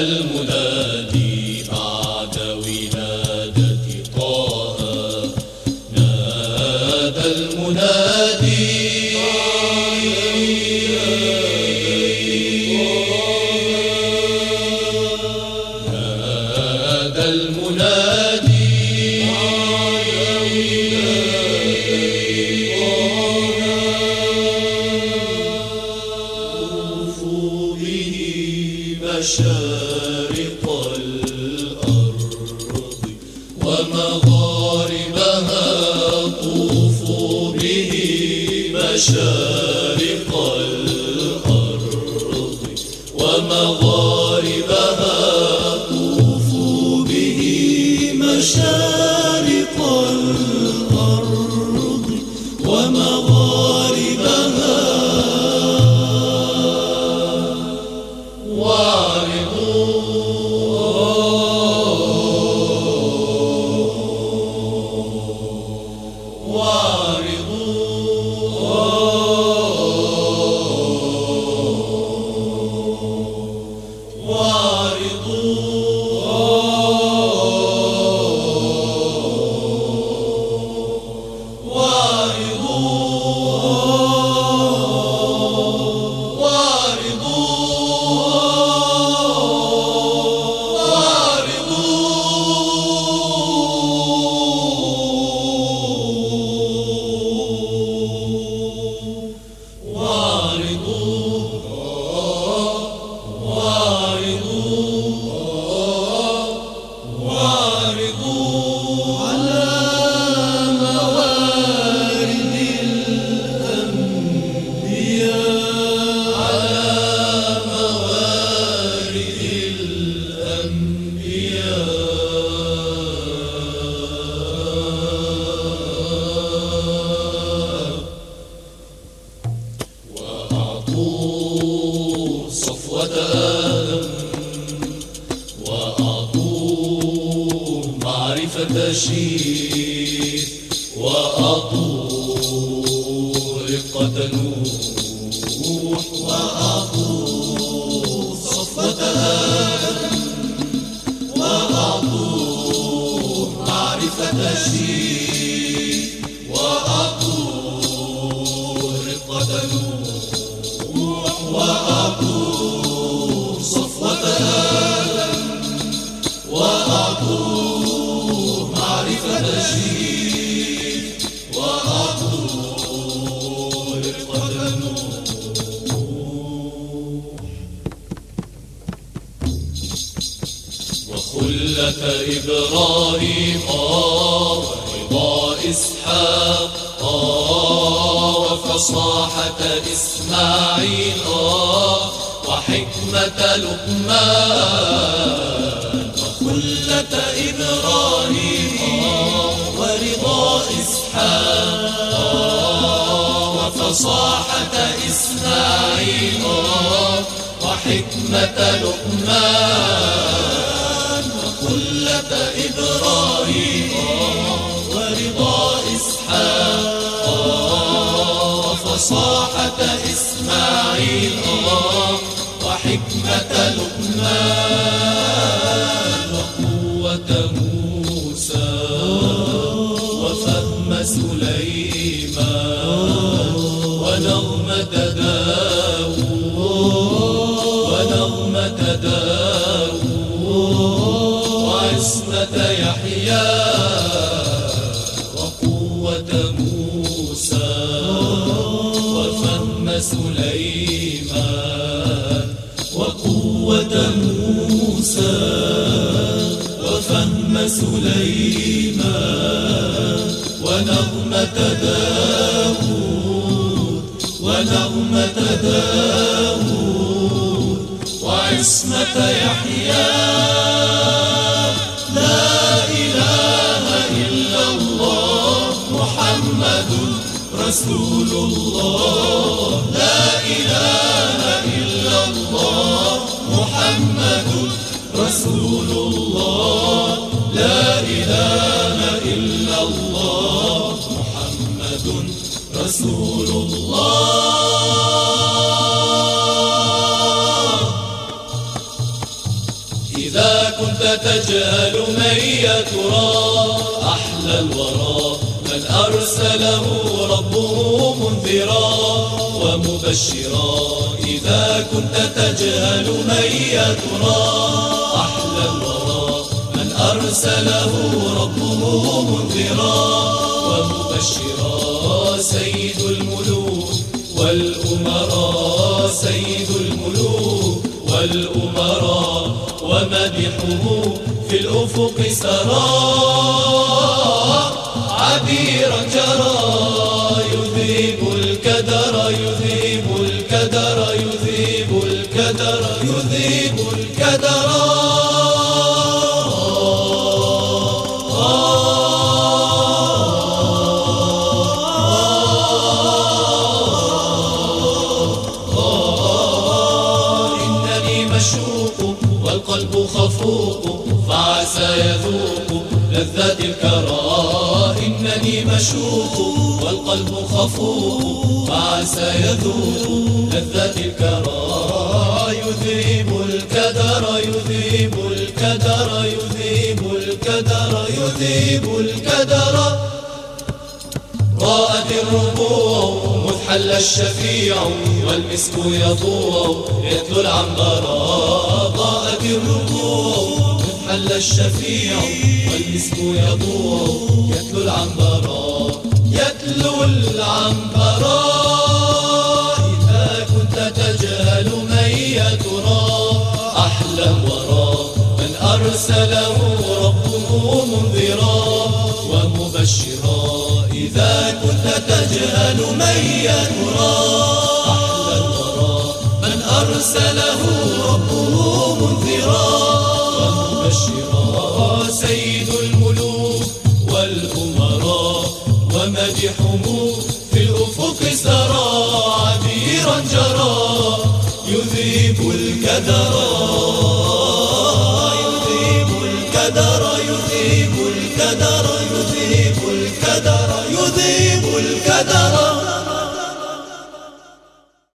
المنادي بعد ولادة طه، نادى المنادي مشارق الأرض ومغاربها، طوفوا به مشارق الأرض ومغاربها، طوفوا به مشارق الأرض ومغاربها، وأعطوه معرفة شيء، وأعطوه رقة نوح، وأعطوه صفوة آدم، وأعطوه معرفة شيء، وأعطوه رقة نوح، وأعطوه صفوة آدم، وأعطوه معرفة شيء، وأعطوه رقة نوح. وخلة إبراهيم ورضا إسحاق وفصاحة إسماعيل وحكمة لقمان. وخلة إبراهيم ورضا إسحاق وفصاحة إسماعيل وحكمة لقمان. وخلة إبراهيم ورضا إسحاق وفصاحة إسماعيل وحكمة لقمان. وقوة موسى وفهم سليمان ونغمة داود وعصمة يحيى. وقوة موسى وفهم سليمان، وقوة موسى وفهم سليمان ونغمة داود وعصمة يحيى. لا إله إلا الله محمد رسول الله. لا إله إلا الله محمد رسول الله. لا إله إلا الله محمد رسول الله. تجهل من يا ترى أحلى الورى من أرسله ربه منذرا ومبشرا إذا كنت تجهل من يا ترى أحلى الورى من أرسله ربه منذرا ومبشرا سيد الملوك والأمراء سيد الملوك والأمراء ومدحه في الأفق سرى عبيرا جرى يذيب الكدر يذيب الكدر يذيب الكدر يذيب الكدر والقلب خفوق فعسى يذوق لذات الكرى إنني مشوق والقلب خفوق فعسى يذوق لذات الكرى يذيب الكدر يذيب الكدر يذيب الكدر يذيب الكدر ضاءت الربوع مذ حل الشفيع والمسك يضوع يتلو العنبرا ضاءت الربوع مذ حل الشفيع والمسك يضوع يتلو العنبرا يتلو العنبرا إذا كنت تجهل من يا ترى أحلى الورى من أرسله ربه منذرا ومبشرا إذا كنت تجهل من يا ترى أحلى الورى من أرسله ربه منذرا ومبشرا سيد الملوك والأمراء ومدحه في الأفق سرى عبيرا جرى يذيب الكدر يذيب الكدر يذيب الكدر